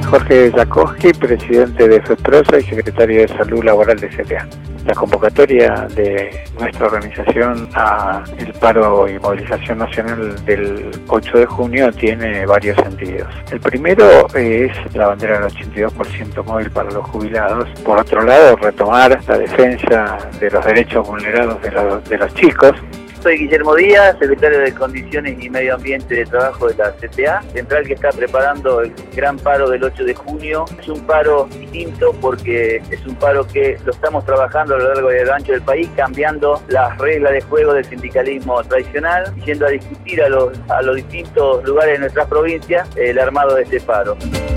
Jorge Jacoski, presidente de FEPROSA y secretario de Salud Laboral de CTA. La convocatoria de nuestra organización a el paro y movilización nacional del 8 de junio tiene varios sentidos. El primero es la bandera del 82% móvil para los jubilados. Por otro lado, retomar la defensa de los derechos vulnerados de los chicos. Soy Guillermo Díaz, secretario de Condiciones y Medio Ambiente de Trabajo de la CTA, central que está preparando el gran paro del 8 de junio. Es un paro distinto porque es un paro que lo estamos trabajando a lo largo y ancho del país, cambiando las reglas de juego del sindicalismo tradicional, yendo a discutir a los distintos lugares de nuestras provincias el armado de este paro.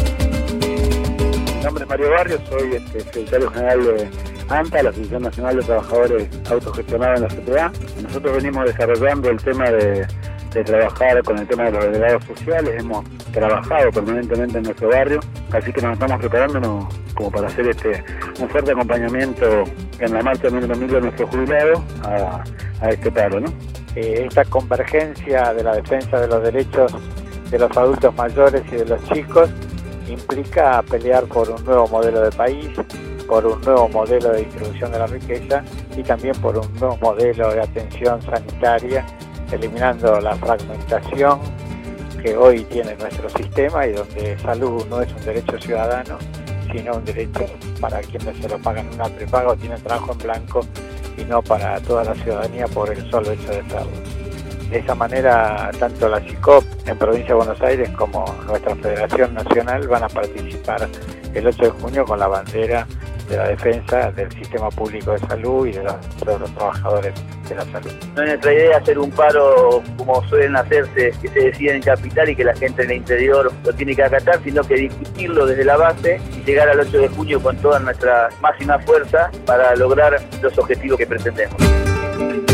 Mi nombre es Mario Barrios, soy secretario general de ANTA, la Asociación Nacional de Trabajadores Autogestionados en la CTA. Nosotros venimos desarrollando el tema de trabajar con el tema de los delegados sociales. Hemos trabajado permanentemente en nuestro barrio, así que nos estamos preparándonos como para hacer un fuerte acompañamiento en la marcha número 1000 de nuestros jubilados a este paro, ¿no? Esta convergencia de la defensa de los derechos de los adultos mayores y de los chicos implica pelear por un nuevo modelo de país, por un nuevo modelo de distribución de la riqueza y también por un nuevo modelo de atención sanitaria, eliminando la fragmentación que hoy tiene nuestro sistema y donde salud no es un derecho ciudadano, sino un derecho para quienes se lo pagan una prepaga o tienen trabajo en blanco y no para toda la ciudadanía por el solo hecho de serlo. De esa manera, tanto la CICOP en Provincia de Buenos Aires como nuestra Federación Nacional van a participar el 8 de junio con la bandera de la defensa del sistema público de salud y de los trabajadores de la salud. No es nuestra idea hacer un paro como suelen hacerse, que se decide en capital y que la gente en el interior lo tiene que acatar, sino que discutirlo desde la base y llegar al 8 de junio con toda nuestra máxima fuerza para lograr los objetivos que pretendemos.